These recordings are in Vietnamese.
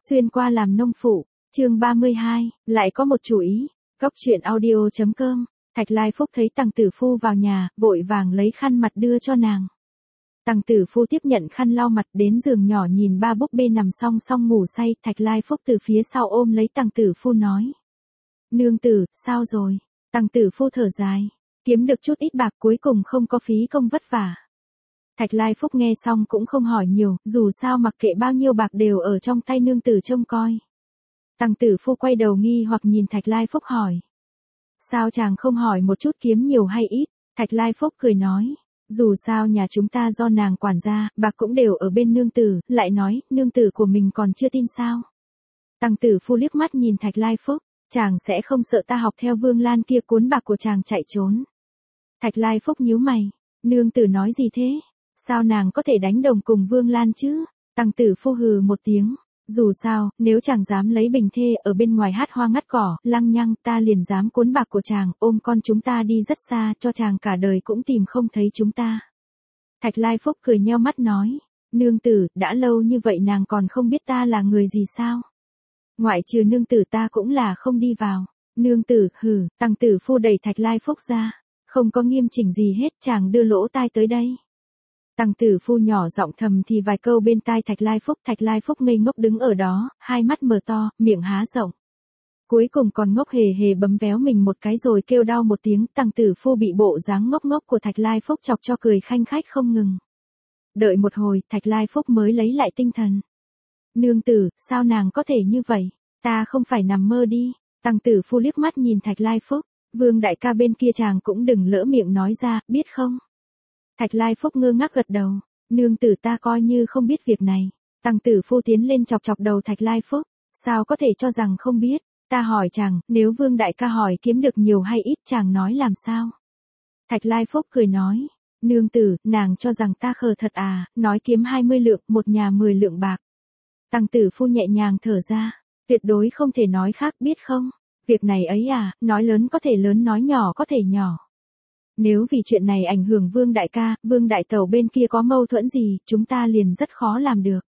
Xuyên qua làm nông phụ, chương 32, lại có một chủ ý. Góc truyện audio.com. Thạch Lai Phúc thấy Tằng Tử Phu vào nhà, vội vàng lấy khăn mặt đưa cho nàng. Tằng Tử Phu tiếp nhận khăn lau mặt, đến giường nhỏ nhìn ba búp bê nằm song song ngủ say. Thạch Lai Phúc từ phía sau ôm lấy Tằng Tử Phu nói: Nương tử, sao rồi? Tằng Tử Phu thở dài, kiếm được chút ít bạc cuối cùng không có phí công vất vả. Thạch Lai Phúc nghe xong cũng không hỏi nhiều, dù sao mặc kệ bao nhiêu bạc đều ở trong tay nương tử trông coi. Tằng Tử Phu quay đầu nghi hoặc nhìn Thạch Lai Phúc hỏi: Sao chàng không hỏi một chút kiếm nhiều hay ít? Thạch Lai Phúc cười nói: Dù sao nhà chúng ta do nàng quản gia, bạc cũng đều ở bên nương tử, lại nói, nương tử của mình còn chưa tin sao? Tằng Tử Phu liếc mắt nhìn Thạch Lai Phúc: Chàng sẽ không sợ ta học theo Vương Lan kia cuốn bạc của chàng chạy trốn? Thạch Lai Phúc nhíu mày: Nương tử nói gì thế? Sao nàng có thể đánh đồng cùng Vương Lan chứ? Tằng Tử Phu hừ một tiếng: Dù sao, nếu chàng dám lấy bình thê ở bên ngoài hát hoa ngắt cỏ, lăng nhăng, ta liền dám cuốn bạc của chàng, ôm con chúng ta đi rất xa, cho chàng cả đời cũng tìm không thấy chúng ta. Thạch Lai Phúc cười nheo mắt nói: Nương tử, đã lâu như vậy nàng còn không biết ta là người gì sao? Ngoại trừ nương tử ta cũng là không đi vào. Nương tử, hừ. Tằng Tử Phu đẩy Thạch Lai Phúc ra: Không có nghiêm chỉnh gì hết, chàng đưa lỗ tai tới đây. Tằng Tử Phu nhỏ giọng thầm thì vài câu bên tai Thạch Lai Phúc. Thạch Lai Phúc ngây ngốc đứng ở đó, hai mắt mở to, miệng há rộng. Cuối cùng còn ngốc hề hề bấm véo mình một cái rồi kêu đau một tiếng. Tằng Tử Phu bị bộ dáng ngốc ngốc của Thạch Lai Phúc chọc cho cười khanh khách không ngừng. Đợi một hồi, Thạch Lai Phúc mới lấy lại tinh thần. Nương tử, sao nàng có thể như vậy? Ta không phải nằm mơ đi. Tằng Tử Phu liếc mắt nhìn Thạch Lai Phúc: Vương đại ca bên kia chàng cũng đừng lỡ miệng nói ra, biết không? Thạch Lai Phúc ngơ ngác gật đầu: Nương tử ta coi như không biết việc này. Tằng Tử Phu tiến lên chọc chọc đầu Thạch Lai Phúc: Sao có thể cho rằng không biết? Ta hỏi chàng, nếu Vương đại ca hỏi kiếm được nhiều hay ít chàng nói làm sao? Thạch Lai Phúc cười nói: Nương tử, nàng cho rằng ta khờ thật à, nói kiếm 20 lượng, một nhà 10 lượng bạc. Tằng Tử Phu nhẹ nhàng thở ra: Tuyệt đối không thể nói khác, biết không? Việc này ấy à, nói lớn có thể lớn, nói nhỏ có thể nhỏ. Nếu vì chuyện này ảnh hưởng Vương đại ca, Vương đại tẩu bên kia có mâu thuẫn gì, chúng ta liền rất khó làm được.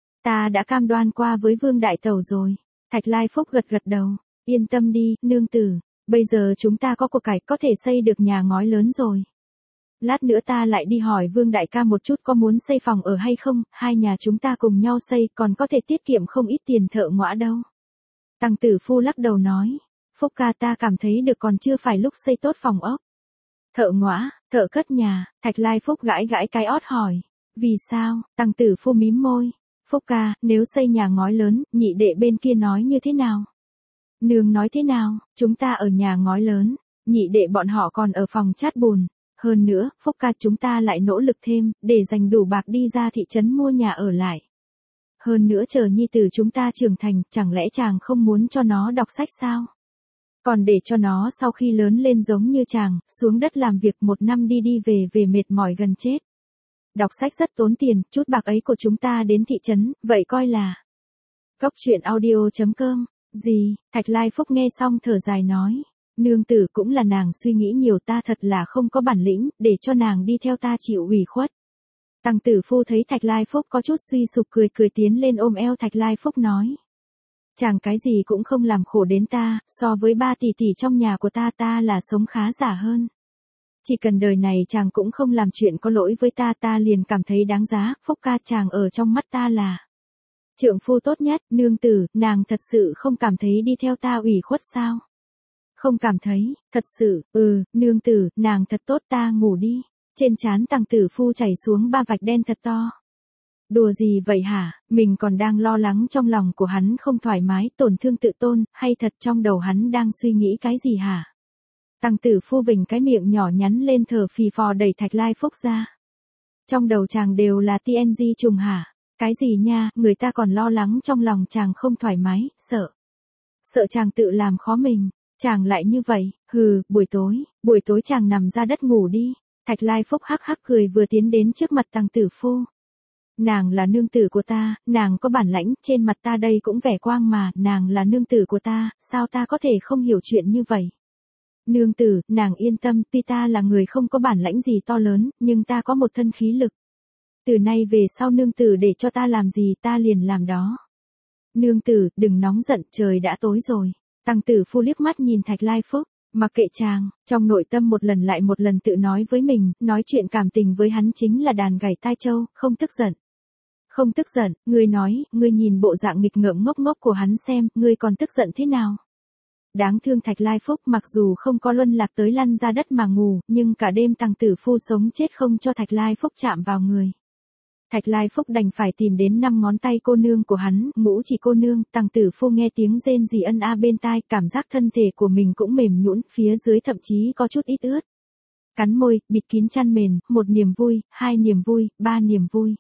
Ta đã cam đoan qua với Vương đại tẩu rồi. Thạch Lai Phúc gật gật đầu: Yên tâm đi, nương tử, bây giờ chúng ta có của cải, có thể xây được nhà ngói lớn rồi. Lát nữa ta lại đi hỏi Vương đại ca một chút có muốn xây phòng ở hay không, hai nhà chúng ta cùng nhau xây, còn có thể tiết kiệm không ít tiền thợ ngõa đâu. Tằng Tử Phu lắc đầu nói: Phúc ca, ta cảm thấy được còn chưa phải lúc xây tốt phòng ốc. Thợ ngõa, thợ cất nhà? Thạch Lai Phúc gãi gãi cái ót hỏi: Vì sao? Tằng Tử Phu mím môi: Phúc ca, nếu xây nhà ngói lớn, nhị đệ bên kia nói như thế nào? Nương nói thế nào? Chúng ta ở nhà ngói lớn, nhị đệ bọn họ còn ở phòng chát bùn. Hơn nữa, Phúc ca, chúng ta lại nỗ lực thêm, để dành đủ bạc đi ra thị trấn mua nhà ở lại. Hơn nữa chờ nhi tử chúng ta trưởng thành, chẳng lẽ chàng không muốn cho nó đọc sách sao? Còn để cho nó sau khi lớn lên giống như chàng, xuống đất làm việc một năm đi đi về về mệt mỏi gần chết. Đọc sách rất tốn tiền, chút bạc ấy của chúng ta đến thị trấn, vậy coi là. Góc truyện audio.com. Gì? Thạch Lai Phúc nghe xong thở dài nói: Nương tử cũng là nàng suy nghĩ nhiều, ta thật là không có bản lĩnh, để cho nàng đi theo ta chịu ủy khuất. Tằng Tử Phu thấy Thạch Lai Phúc có chút suy sụp, cười cười tiến lên ôm eo Thạch Lai Phúc nói: Chàng cái gì cũng không làm khổ đến ta, so với 3 tỷ tỷ trong nhà của ta, ta là sống khá giả hơn. Chỉ cần đời này chàng cũng không làm chuyện có lỗi với ta, ta liền cảm thấy đáng giá. Phúc ca, chàng ở trong mắt ta là trượng phu tốt nhất. Nương tử, nàng thật sự không cảm thấy đi theo ta ủy khuất sao? Không cảm thấy, thật sự. Nương tử, nàng thật tốt, ta ngủ đi. Trên trán Tằng Tử Phu chảy xuống 3 vạch đen thật to. Đùa gì vậy hả? Mình còn đang lo lắng trong lòng của hắn không thoải mái, tổn thương tự tôn, hay thật trong đầu hắn đang suy nghĩ cái gì hả? Tằng Tử Phu vỉnh cái miệng nhỏ nhắn lên thở phì phò đẩy Thạch Lai Phúc ra. Trong đầu chàng đều là TNG trùng hả? Cái gì nha, người ta còn lo lắng trong lòng chàng không thoải mái, sợ chàng tự làm khó mình. Chàng lại như vậy, buổi tối chàng nằm ra đất ngủ đi. Thạch Lai Phúc hắc hắc cười vừa tiến đến trước mặt Tằng Tử Phu. Nàng là nương tử của ta, nàng có bản lãnh, trên mặt ta đây cũng vẻ quang mà, nàng là nương tử của ta, sao ta có thể không hiểu chuyện như vậy? Nương tử, nàng yên tâm, tuy ta là người không có bản lãnh gì to lớn, nhưng ta có một thân khí lực. Từ nay về sau nương tử để cho ta làm gì ta liền làm đó. Nương tử, đừng nóng giận, trời đã tối rồi. Tăng tử phu liếc mắt nhìn Thạch Lai Phúc, mặc kệ chàng, trong nội tâm một lần lại một lần tự nói với mình, nói chuyện cảm tình với hắn chính là đàn gảy tai trâu, không tức giận. Không tức giận, ngươi nói, ngươi nhìn bộ dạng nghịch ngợm ngốc ngốc của hắn xem, ngươi còn tức giận thế nào? Đáng thương Thạch Lai Phúc mặc dù không có luân lạc tới lăn ra đất mà ngủ, nhưng cả đêm tăng tử phu sống chết không cho Thạch Lai Phúc chạm vào người. Thạch Lai Phúc đành phải tìm đến 5 ngón tay cô nương của hắn, Ngũ Chỉ cô nương, tăng tử phu nghe tiếng rên rỉ ân a bên tai, cảm giác thân thể của mình cũng mềm nhũn, phía dưới thậm chí có chút ít ướt. Cắn môi, bịt kín chăn mền, 1 niềm vui, 2 niềm vui, 3 niềm vui.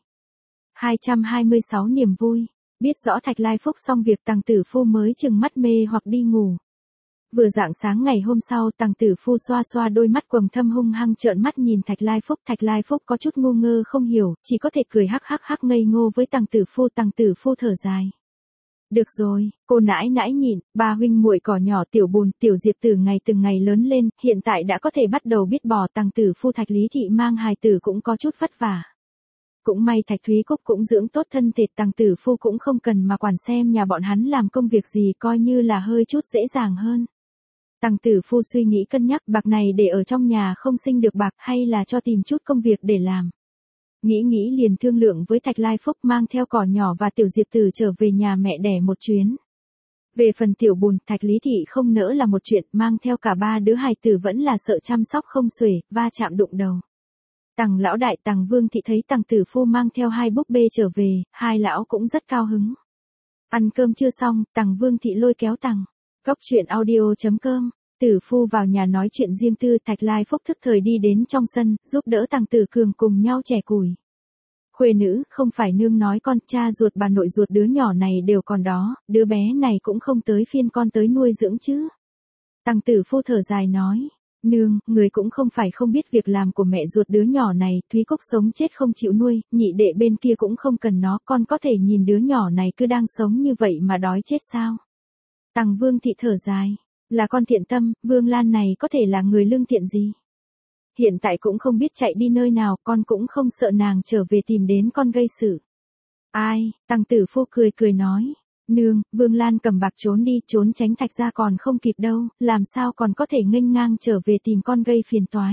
226 niềm vui. Biết rõ Thạch Lai Phúc xong việc tăng tử phu mới chừng mắt mê hoặc đi ngủ. Vừa rạng sáng ngày hôm sau, tăng tử phu xoa xoa đôi mắt quầng thâm hung hăng trợn mắt nhìn Thạch Lai Phúc có chút ngu ngơ không hiểu, chỉ có thể cười hắc hắc hắc ngây ngô với tăng tử phu thở dài. Được rồi, cô nãi nãi nhịn, ba huynh muội cỏ nhỏ Tiểu Bùn, Tiểu Diệp từng ngày lớn lên, hiện tại đã có thể bắt đầu biết bỏ. Tăng tử phu Thạch Lý Thị mang hài tử cũng có chút vất vả. Cũng may Thạch Thúy Cúc cũng dưỡng tốt thân thể, tăng tử phu cũng không cần mà quản xem nhà bọn hắn làm công việc gì, coi như là hơi chút dễ dàng hơn. Tăng tử phu suy nghĩ cân nhắc, bạc này để ở trong nhà không sinh được bạc hay là cho tìm chút công việc để làm. Nghĩ liền thương lượng với Thạch Lai Phúc mang theo cỏ nhỏ và Tiểu Diệp Tử trở về nhà mẹ đẻ một chuyến. Về phần Tiểu Bùn, Thạch Lý Thị không nỡ là một chuyện, mang theo cả 3 đứa hài tử vẫn là sợ chăm sóc không xuể, va chạm đụng đầu. Tằng lão đại Tằng Vương Thị thấy tăng tử phu mang theo 2 búp bê trở về, 2 lão cũng rất cao hứng. Ăn cơm chưa xong, Tằng Vương Thị lôi kéo Tằng. Cốc truyện audio.com, tử phu vào nhà nói chuyện riêng tư. Thạch Lai Phúc thức thời đi đến trong sân, giúp đỡ Tằng Tử Cường cùng nhau chẻ củi. Khuê nữ, không phải nương nói con, cha ruột bà nội ruột đứa nhỏ này đều còn đó, đứa bé này cũng không tới phiên con tới nuôi dưỡng chứ. Tằng tử phu thở dài nói, nương, người cũng không phải không biết việc làm của mẹ ruột đứa nhỏ này, Thúy Cúc sống chết không chịu nuôi, nhị đệ bên kia cũng không cần nó, con có thể nhìn đứa nhỏ này cứ đang sống như vậy mà đói chết sao? Tằng Vương Thị thở dài, là con thiện tâm, Vương Lan này có thể là người lương thiện gì? Hiện tại cũng không biết chạy đi nơi nào, con cũng không sợ nàng trở về tìm đến con gây sự. Ai, tăng tử phu cười nói, nương, Vương Lan cầm bạc trốn đi, trốn tránh Thạch gia còn không kịp đâu, làm sao còn có thể nghênh ngang trở về tìm con gây phiền toái.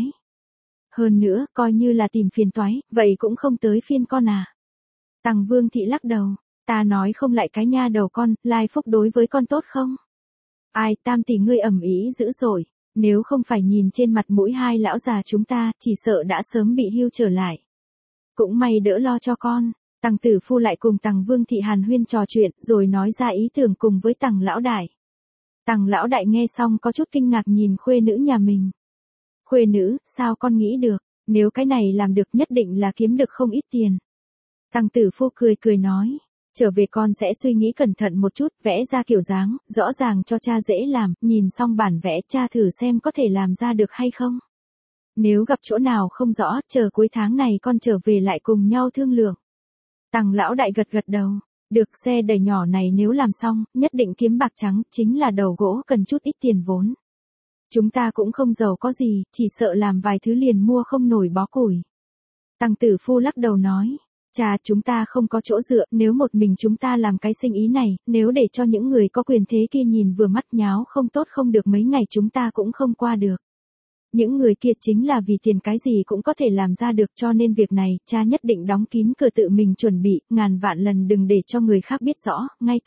Hơn nữa, coi như là tìm phiền toái, vậy cũng không tới phiên con à. Tằng Vương Thị lắc đầu, ta nói không lại cái nha đầu con, Lai Phúc đối với con tốt không? Ai, tam tỷ ngươi ầm ĩ dữ dội, nếu không phải nhìn trên mặt mũi 2 lão già chúng ta, chỉ sợ đã sớm bị hưu trở lại. Cũng may đỡ lo cho con. Tằng tử phu lại cùng Tằng Vương Thị hàn huyên trò chuyện, rồi nói ra ý tưởng cùng với Tằng lão đại. Tằng lão đại nghe xong có chút kinh ngạc nhìn khuê nữ nhà mình. Khuê nữ, sao con nghĩ được, nếu cái này làm được nhất định là kiếm được không ít tiền. Tằng tử phu cười nói, trở về con sẽ suy nghĩ cẩn thận một chút, vẽ ra kiểu dáng, rõ ràng cho cha dễ làm, nhìn xong bản vẽ cha thử xem có thể làm ra được hay không. Nếu gặp chỗ nào không rõ, chờ cuối tháng này con trở về lại cùng nhau thương lượng. Tằng lão đại gật đầu, được, xe đẩy nhỏ này nếu làm xong, nhất định kiếm bạc trắng, chính là đầu gỗ cần chút ít tiền vốn. Chúng ta cũng không giàu có gì, chỉ sợ làm vài thứ liền mua không nổi bó củi. Tằng tử phu lắc đầu nói, cha, chúng ta không có chỗ dựa, nếu một mình chúng ta làm cái sinh ý này, nếu để cho những người có quyền thế kia nhìn vừa mắt nháo không tốt không được mấy ngày chúng ta cũng không qua được. Những người kia chính là vì tiền cái gì cũng có thể làm ra được, cho nên việc này, cha nhất định đóng kín cửa tự mình chuẩn bị, ngàn vạn lần đừng để cho người khác biết rõ, ngay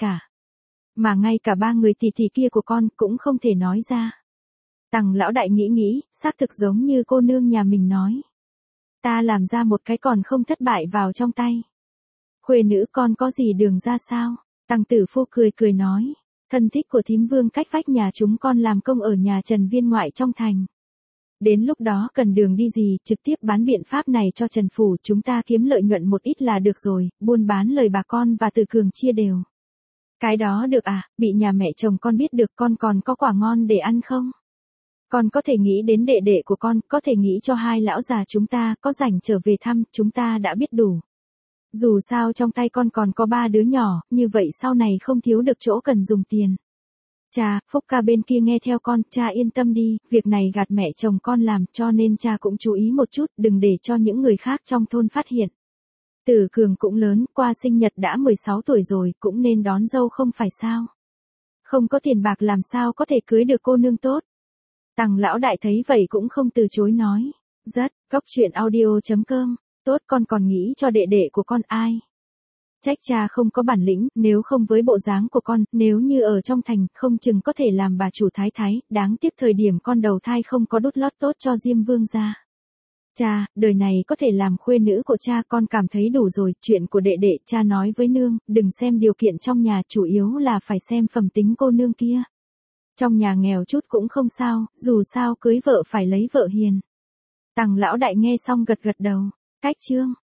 cả 3 người tỷ tỷ kia của con cũng không thể nói ra. Tằng lão đại nghĩ, xác thực giống như cô nương nhà mình nói. Ta làm ra một cái còn không thất bại vào trong tay. Khuê nữ con có gì đường ra sao? Tằng tử phu cười nói, thân thích của thím Vương cách vách nhà chúng con làm công ở nhà Trần Viên ngoại trong thành. Đến lúc đó cần đường đi gì, trực tiếp bán biện pháp này cho Trần Phủ, chúng ta kiếm lợi nhuận một ít là được rồi, buôn bán lời bà con và Từ Cường chia đều. Cái đó được à, bị nhà mẹ chồng con biết được con còn có quả ngon để ăn không? Con có thể nghĩ đến đệ đệ của con, có thể nghĩ cho 2 lão già chúng ta, có rảnh trở về thăm, chúng ta đã biết đủ. Dù sao trong tay con còn có 3 đứa nhỏ, như vậy sau này không thiếu được chỗ cần dùng tiền. Cha, Phúc ca bên kia nghe theo con, cha yên tâm đi, việc này gạt mẹ chồng con làm, cho nên cha cũng chú ý một chút, đừng để cho những người khác trong thôn phát hiện. Tử Cường cũng lớn, qua sinh nhật đã 16 tuổi rồi, cũng nên đón dâu không phải sao. Không có tiền bạc làm sao có thể cưới được cô nương tốt. Tằng lão đại thấy vậy cũng không từ chối nói. Rất, Cóc truyện audio.com, tốt con còn nghĩ cho đệ đệ của con ai. Trách cha không có bản lĩnh, nếu không với bộ dáng của con, nếu như ở trong thành, không chừng có thể làm bà chủ thái thái, đáng tiếc thời điểm con đầu thai không có đút lót tốt cho Diêm Vương gia. Cha, đời này có thể làm khuê nữ của cha con cảm thấy đủ rồi, chuyện của đệ đệ cha nói với nương, đừng xem điều kiện trong nhà, chủ yếu là phải xem phẩm tính cô nương kia. Trong nhà nghèo chút cũng không sao, dù sao cưới vợ phải lấy vợ hiền. Tằng lão đại nghe xong gật gật đầu. Cách chương